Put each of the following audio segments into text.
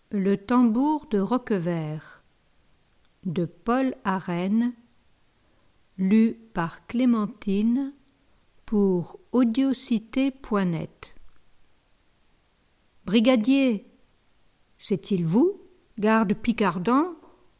Le tambour de Roquevert de Paul Arène, lu par Clémentine pour audiocité.net. Brigadier, c'est-il vous, garde Picardant?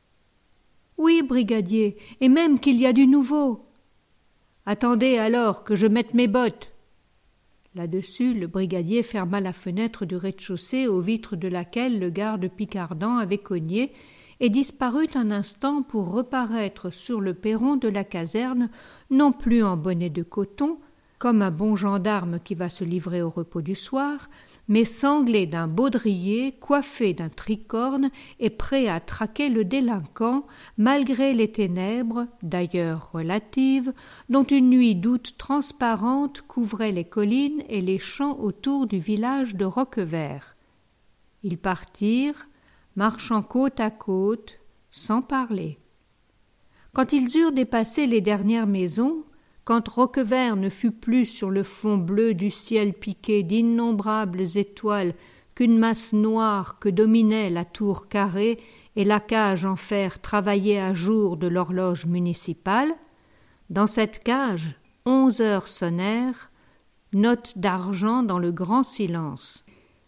Oui, brigadier, et même qu'il y a du nouveau. Attendez alors que je mette mes bottes. Là-dessus, le brigadier ferma la fenêtre du rez-de-chaussée aux vitres de laquelle le garde Picardant avait cogné et disparut un instant pour reparaître sur le perron de la caserne, non plus en bonnet de coton, comme un bon gendarme qui va se livrer au repos du soir, mais sanglé d'un baudrier, coiffé d'un tricorne et prêt à traquer le délinquant, malgré les ténèbres, d'ailleurs relatives, dont une nuit d'août transparente couvrait les collines et les champs autour du village de Roquevert. Ils partirent, marchant côte à côte, sans parler. Quand ils eurent dépassé les dernières maisons, quand Roquevert ne fut plus sur le fond bleu du ciel piqué d'innombrables étoiles qu'une masse noire que dominait la tour carrée et la cage en fer travaillée à jour de l'horloge municipale, dans cette cage 11 heures sonnèrent, notes d'argent dans le grand silence.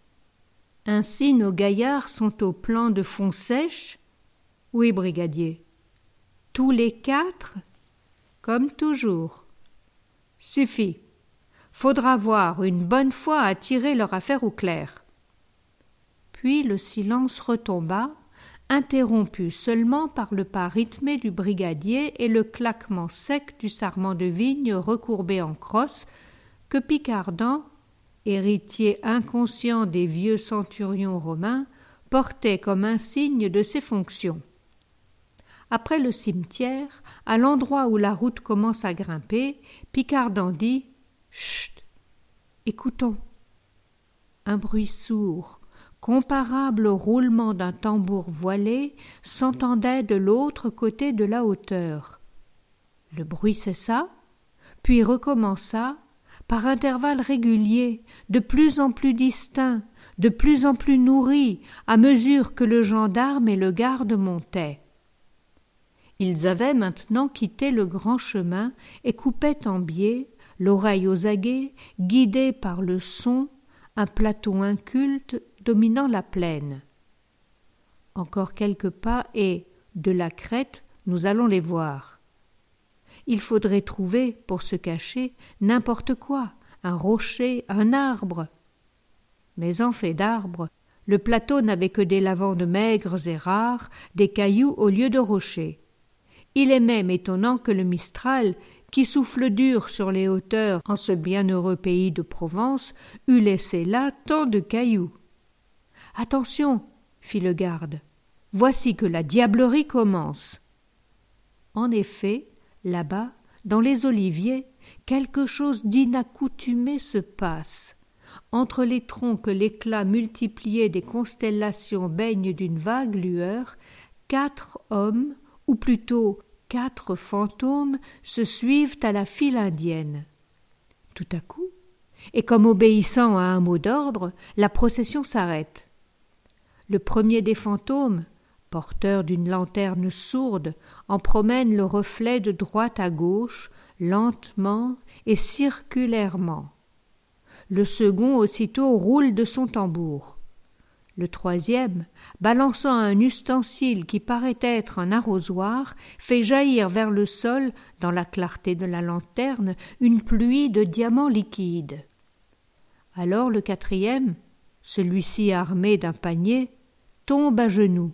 Ainsi nos gaillards sont au plan de fond sèche? Oui, brigadier. Tous les 4? Comme toujours. Suffit. Faudra voir une bonne fois à tirer leur affaire au clair. Puis le silence retomba, interrompu seulement par le pas rythmé du brigadier et le claquement sec du sarment de vigne recourbé en crosse que Picardant, héritier inconscient des vieux centurions romains, portait comme un signe de ses fonctions. Après le cimetière, à l'endroit où la route commence à grimper, Picardant dit « Chut, écoutons !» Un bruit sourd, comparable au roulement d'un tambour voilé, s'entendait de l'autre côté de la hauteur. Le bruit cessa, puis recommença, par intervalles réguliers, de plus en plus distincts, de plus en plus nourris, à mesure que le gendarme et le garde montaient. Ils avaient maintenant quitté le grand chemin et coupaient en biais, l'oreille aux aguets, guidés par le son, un plateau inculte dominant la plaine. Encore quelques pas et, de la crête, nous allons les voir. Il faudrait trouver, pour se cacher, n'importe quoi, un rocher, un arbre. Mais en fait d'arbre, le plateau n'avait que des lavandes maigres et rares, des cailloux au lieu de rochers. Il est même étonnant que le Mistral, qui souffle dur sur les hauteurs en ce bienheureux pays de Provence, eût laissé là tant de cailloux. « Attention !» fit le garde. « Voici que la diablerie commence. » En effet, là-bas, dans les oliviers, quelque chose d'inaccoutumé se passe. Entre les troncs que l'éclat multiplié des constellations baigne d'une vague lueur, 4 hommes, ou plutôt 4 fantômes, se suivent à la file indienne. Tout à coup, et comme obéissant à un mot d'ordre, la procession s'arrête. Le premier des fantômes, porteur d'une lanterne sourde, en promène le reflet de droite à gauche, lentement et circulairement. Le second aussitôt roule de son tambour. Le troisième, balançant un ustensile qui paraît être un arrosoir, fait jaillir vers le sol, dans la clarté de la lanterne, une pluie de diamants liquides. Alors le quatrième, celui-ci armé d'un panier, tombe à genoux.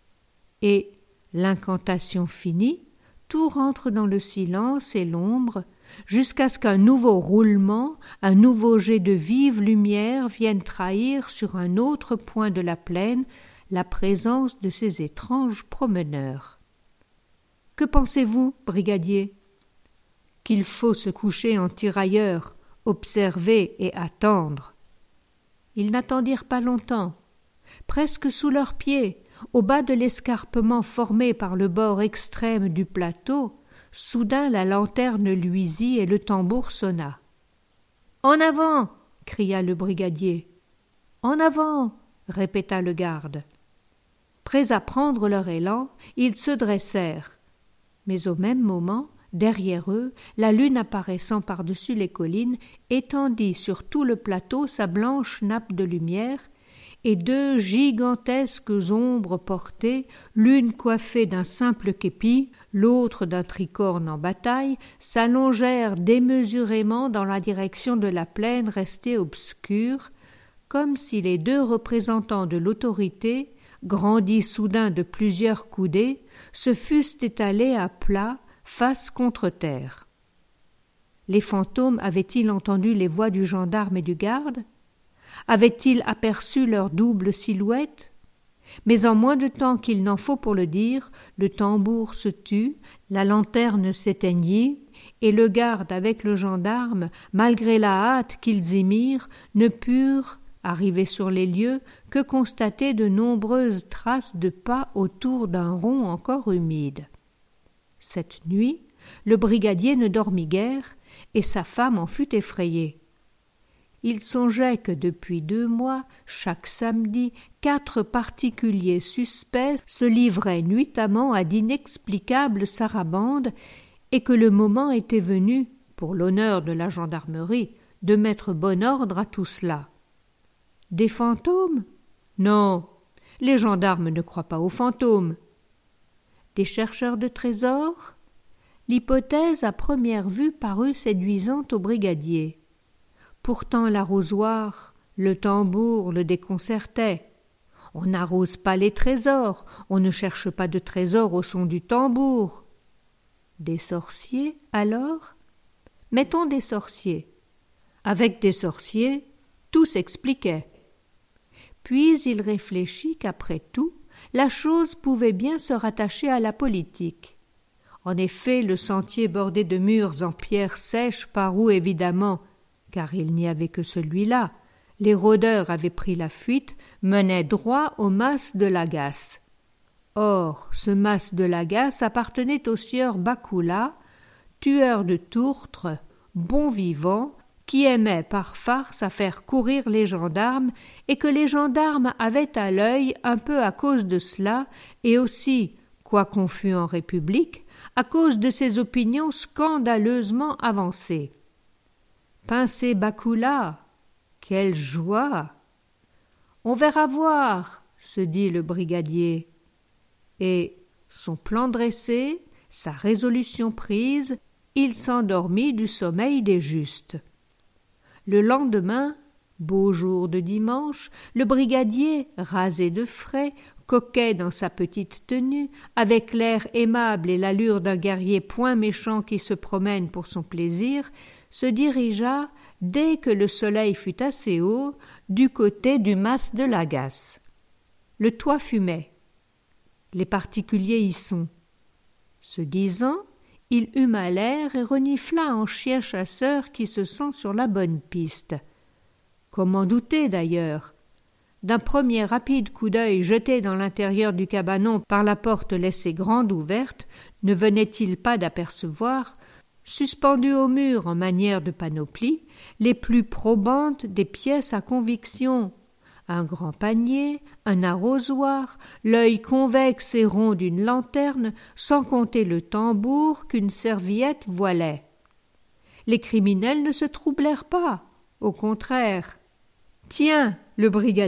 Et, l'incantation finie, tout rentre dans le silence et l'ombre, jusqu'à ce qu'un nouveau roulement, un nouveau jet de vive lumière vienne trahir sur un autre point de la plaine la présence de ces étranges promeneurs. Que pensez-vous, brigadier? Qu'il faut se coucher en tirailleur, observer et attendre. Ils n'attendirent pas longtemps. Presque sous leurs pieds, au bas de l'escarpement formé par le bord extrême du plateau, soudain la lanterne luisit et le tambour sonna. « En avant !» cria le brigadier. « En avant !» répéta le garde. Prêts à prendre leur élan, ils se dressèrent. Mais au même moment, derrière eux, la lune apparaissant par-dessus les collines étendit sur tout le plateau sa blanche nappe de lumière, et deux gigantesques ombres portées, l'une coiffée d'un simple képi, l'autre d'un tricorne en bataille, s'allongèrent démesurément dans la direction de la plaine restée obscure, comme si les deux représentants de l'autorité, grandis soudain de plusieurs coudées, se fussent étalés à plat, face contre terre. Les fantômes avaient-ils entendu les voix du gendarme et du garde? Avaient-ils aperçu leur double silhouette? Mais en moins de temps qu'il n'en faut pour le dire, le tambour se tut, la lanterne s'éteignit, et le garde avec le gendarme, malgré la hâte qu'ils y mirent, ne purent, arrivés sur les lieux, que constater de nombreuses traces de pas autour d'un rond encore humide. Cette nuit, le brigadier ne dormit guère, et sa femme en fut effrayée. Il songeait que depuis 2 mois, chaque samedi, 4 particuliers suspects se livraient nuitamment à d'inexplicables sarabandes, et que le moment était venu, pour l'honneur de la gendarmerie, de mettre bon ordre à tout cela. Des fantômes? Non, les gendarmes ne croient pas aux fantômes. Des chercheurs de trésors? L'hypothèse à première vue parut séduisante au brigadier. Pourtant l'arrosoir, le tambour le déconcertaient. On n'arrose pas les trésors, on ne cherche pas de trésors au son du tambour. Des sorciers, alors? Mettons des sorciers. Avec des sorciers, tout s'expliquait. Puis il réfléchit qu'après tout, la chose pouvait bien se rattacher à la politique. En effet, le sentier bordé de murs en pierre sèche par où, évidemment, car il n'y avait que celui-là, les rôdeurs avaient pris la fuite, menait droit au mas de Lagasse. Or, ce mas de Lagasse appartenait au sieur Bacoula, tueur de tourtres, bon vivant, qui aimait par farce à faire courir les gendarmes, et que les gendarmes avaient à l'œil un peu à cause de cela, et aussi, quoiqu'on fût en République, à cause de ses opinions scandaleusement avancées. Pincer Bacoula, quelle joie! On verra voir, se dit le brigadier. Et, son plan dressé, sa résolution prise, il s'endormit du sommeil des justes. Le lendemain, beau jour de dimanche, le brigadier, rasé de frais, coquet dans sa petite tenue, avec l'air aimable et l'allure d'un guerrier point méchant qui se promène pour son plaisir, se dirigea, dès que le soleil fut assez haut, du côté du mas de Lagasse. Le toit fumait. Les particuliers y sont. Ce disant, il huma l'air et renifla en chien chasseur qui se sent sur la bonne piste. Comment douter d'ailleurs? D'un premier rapide coup d'œil jeté dans l'intérieur du cabanon par la porte laissée grande ouverte, ne venait-il pas d'apercevoir, suspendus au mur en manière de panoplie, les plus probantes des pièces à conviction, un grand panier, un arrosoir, l'œil convexe et rond d'une lanterne, sans compter le tambour qu'une serviette voilait. Les criminels ne se troublèrent pas, au contraire. « Tiens, le brigadier ?»«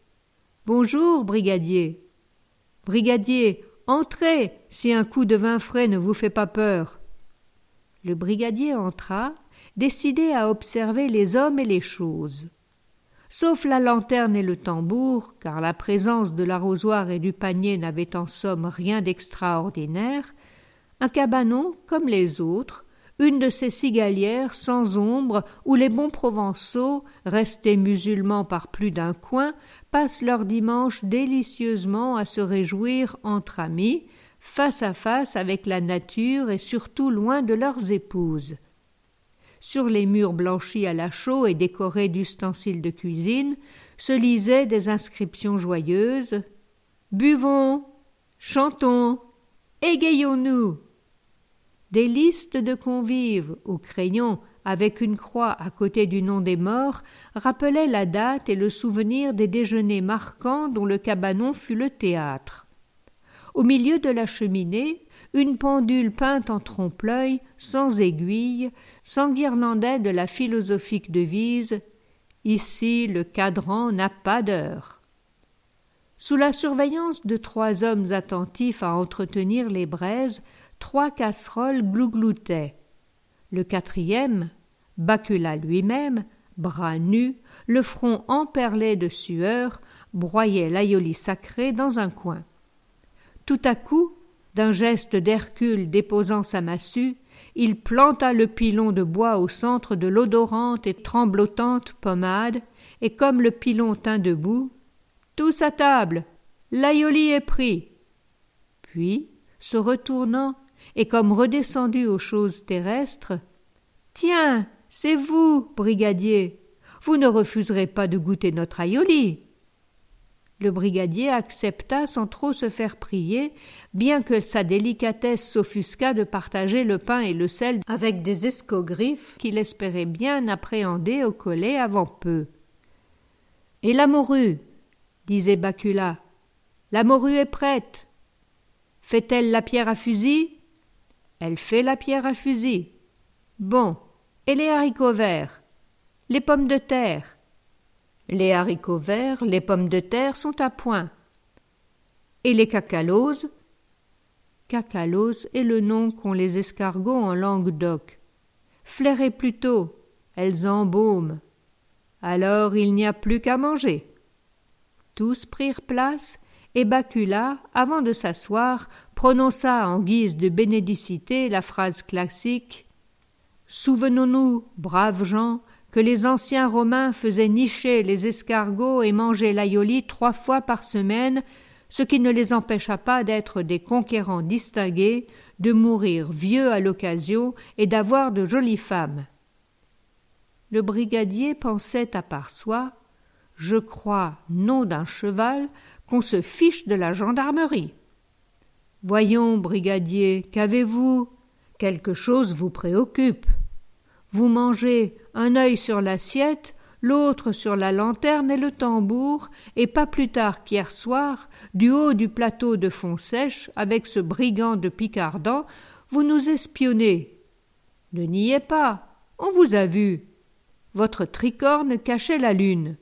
Bonjour, brigadier. »« Brigadier, entrez, si un coup de vin frais ne vous fait pas peur. » Le brigadier entra, décidé à observer les hommes et les choses. Sauf la lanterne et le tambour, car la présence de l'arrosoir et du panier n'avait en somme rien d'extraordinaire, un cabanon comme les autres, une de ces cigalières sans ombre où les bons Provençaux, restés musulmans par plus d'un coin, passent leur dimanche délicieusement à se réjouir entre amis, face à face avec la nature et surtout loin de leurs épouses. Sur les murs blanchis à la chaux et décorés d'ustensiles de cuisine se lisaient des inscriptions joyeuses. « Buvons, chantons, égayons-nous » Des listes de convives, au crayon, avec une croix à côté du nom des morts, rappelait la date et le souvenir des déjeuners marquants dont le cabanon fut le théâtre. Au milieu de la cheminée, une pendule peinte en trompe-l'œil, sans aiguille, s'enguirlandait de la philosophique devise « Ici, le cadran n'a pas d'heure ». Sous la surveillance de 3 hommes attentifs à entretenir les braises, 3 casseroles glougloutaient. Le 4e, Bacula lui-même, bras nus, le front emperlé de sueur, broyait l'aïoli sacré dans un coin. Tout à coup, d'un geste d'Hercule déposant sa massue, il planta le pilon de bois au centre de l'odorante et tremblotante pommade, et comme le pilon tint debout, « Tous à table, l'aïoli est pris !» Puis, se retournant, et comme redescendu aux choses terrestres, « Tiens, c'est vous, brigadier, vous ne refuserez pas de goûter notre aïoli !» Le brigadier accepta sans trop se faire prier, bien que sa délicatesse s'offusquât de partager le pain et le sel avec des escogriffe qu'il espérait bien appréhender au collet avant peu. « Et la morue ?» disait Bacula. « La morue est prête. Fait-elle la pierre à fusil ?» « Elle fait la pierre à fusil. »« Bon, et les haricots verts ? Les pommes de terre ? » « Les haricots verts, les pommes de terre sont à point. »« Et les cacaloses ?» Cacalos est le nom qu'ont les escargots en Languedoc. « Flairez plutôt, elles embaument. »« Alors il n'y a plus qu'à manger. » Tous prirent place, et Bacula, avant de s'asseoir, prononça en guise de bénédicité la phrase classique « Souvenons-nous, braves gens, que les anciens Romains faisaient nicher les escargots et manger l'aïoli 3 fois par semaine, ce qui ne les empêcha pas d'être des conquérants distingués, de mourir vieux à l'occasion et d'avoir de jolies femmes. » Le brigadier pensait à part soi « Je crois, nom d'un cheval, qu'on se fiche de la gendarmerie. » « Voyons, brigadier, qu'avez-vous ? Quelque chose vous préoccupe. Vous mangez un œil sur l'assiette, l'autre sur la lanterne et le tambour, et pas plus tard qu'hier soir, du haut du plateau de Fontsèche, avec ce brigand de Picardant, vous nous espionnez. Ne niez pas, on vous a vu. Votre tricorne cachait la lune.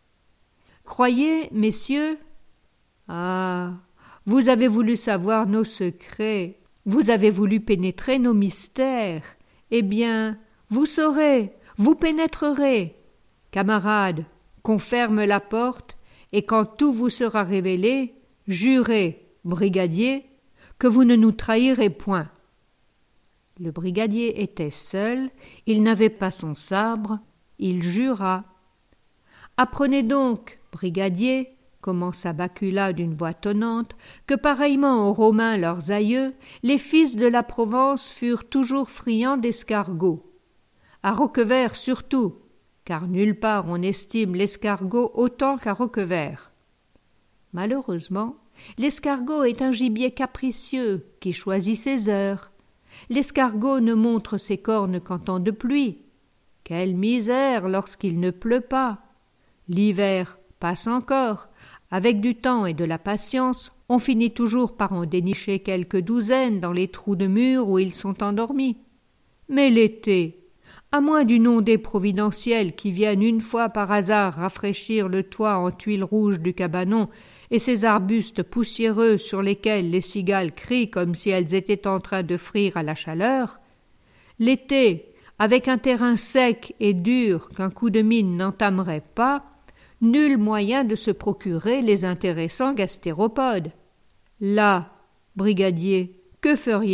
Croyez, messieurs, ah, vous avez voulu savoir nos secrets, vous avez voulu pénétrer nos mystères. Eh bien, vous saurez, vous pénétrerez. Camarades, qu'on ferme la porte, et quand tout vous sera révélé, jurez, brigadier, que vous ne nous trahirez point. Le brigadier était seul, il n'avait pas son sabre, il jura. Apprenez donc, brigadier, commença Bacula d'une voix tonnante, que pareillement aux Romains leurs aïeux, les fils de la Provence furent toujours friands d'escargots. À Roquevert surtout, car nulle part on estime l'escargot autant qu'à Roquevert. Malheureusement, l'escargot est un gibier capricieux qui choisit ses heures. L'escargot ne montre ses cornes qu'en temps de pluie. Quelle misère lorsqu'il ne pleut pas! L'hiver passe encore. Avec du temps et de la patience, on finit toujours par en dénicher quelques douzaines dans les trous de murs où ils sont endormis. Mais l'été, à moins d'une ondée providentielle qui vienne une fois par hasard rafraîchir le toit en tuiles rouges du cabanon et ces arbustes poussiéreux sur lesquels les cigales crient comme si elles étaient en train de frire à la chaleur, l'été, avec un terrain sec et dur qu'un coup de mine n'entamerait pas, nul moyen de se procurer les intéressants gastéropodes. Là, brigadier, que feriez-vous ?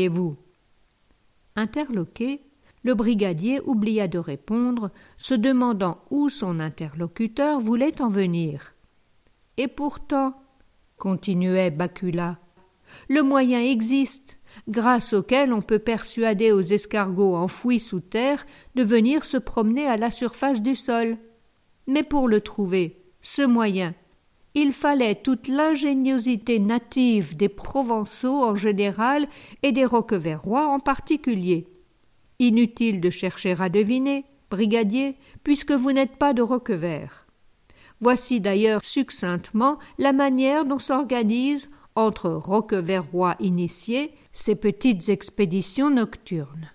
Interloqué, le brigadier oublia de répondre, se demandant où son interlocuteur voulait en venir. Et pourtant, continuait Bacula, le moyen existe, grâce auquel on peut persuader aux escargots enfouis sous terre de venir se promener à la surface du sol. Mais pour le trouver, ce moyen, il fallait toute l'ingéniosité native des Provençaux en général et des Roqueverrois en particulier. Inutile de chercher à deviner, brigadier, puisque vous n'êtes pas de Roquevert. Voici d'ailleurs succinctement la manière dont s'organisent, entre roqueverrois initiés, ces petites expéditions nocturnes.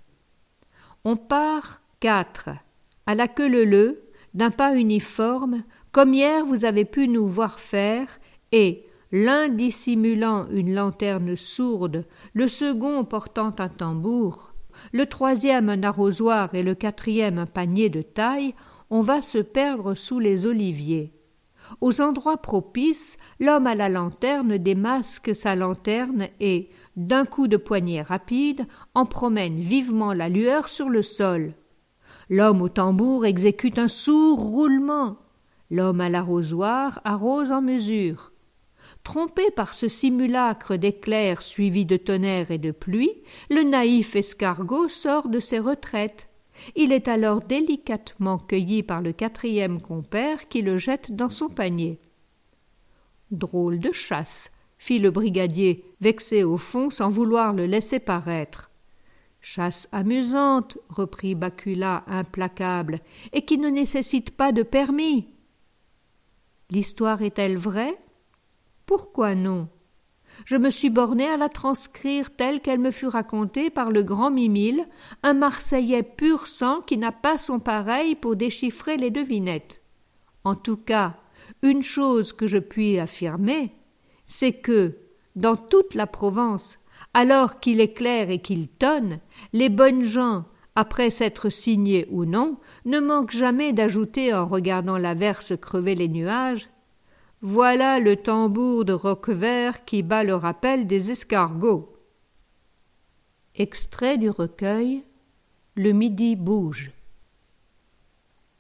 On part 4, à la queue leu-leu, d'un pas uniforme, comme hier vous avez pu nous voir faire, et, l'un dissimulant une lanterne sourde, le second portant un tambour, le troisième un arrosoir et le quatrième un panier de taille, on va se perdre sous les oliviers. Aux endroits propices, l'homme à la lanterne démasque sa lanterne et, d'un coup de poignet rapide, en promène vivement la lueur sur le sol. L'homme au tambour exécute un sourd roulement. L'homme à l'arrosoir arrose en mesure. Trompé par ce simulacre d'éclairs suivi de tonnerre et de pluie, le naïf escargot sort de ses retraites. Il est alors délicatement cueilli par le quatrième compère qui le jette dans son panier. « Drôle de chasse !» fit le brigadier, vexé au fond sans vouloir le laisser paraître. « Chasse amusante !» reprit Bacula implacable, « et qui ne nécessite pas de permis. » L'histoire est-elle vraie ? Pourquoi non ? Je me suis borné à la transcrire telle qu'elle me fut racontée par le grand Mimile, un Marseillais pur sang qui n'a pas son pareil pour déchiffrer les devinettes. En tout cas, une chose que je puis affirmer, c'est que, dans toute la Provence, alors qu'il éclaire et qu'il tonne, les bonnes gens, après s'être signés ou non, ne manquent jamais d'ajouter en regardant l'averse crever les nuages: voilà le tambour de Roquevert qui bat le rappel des escargots. Extrait du recueil Le midi bouge.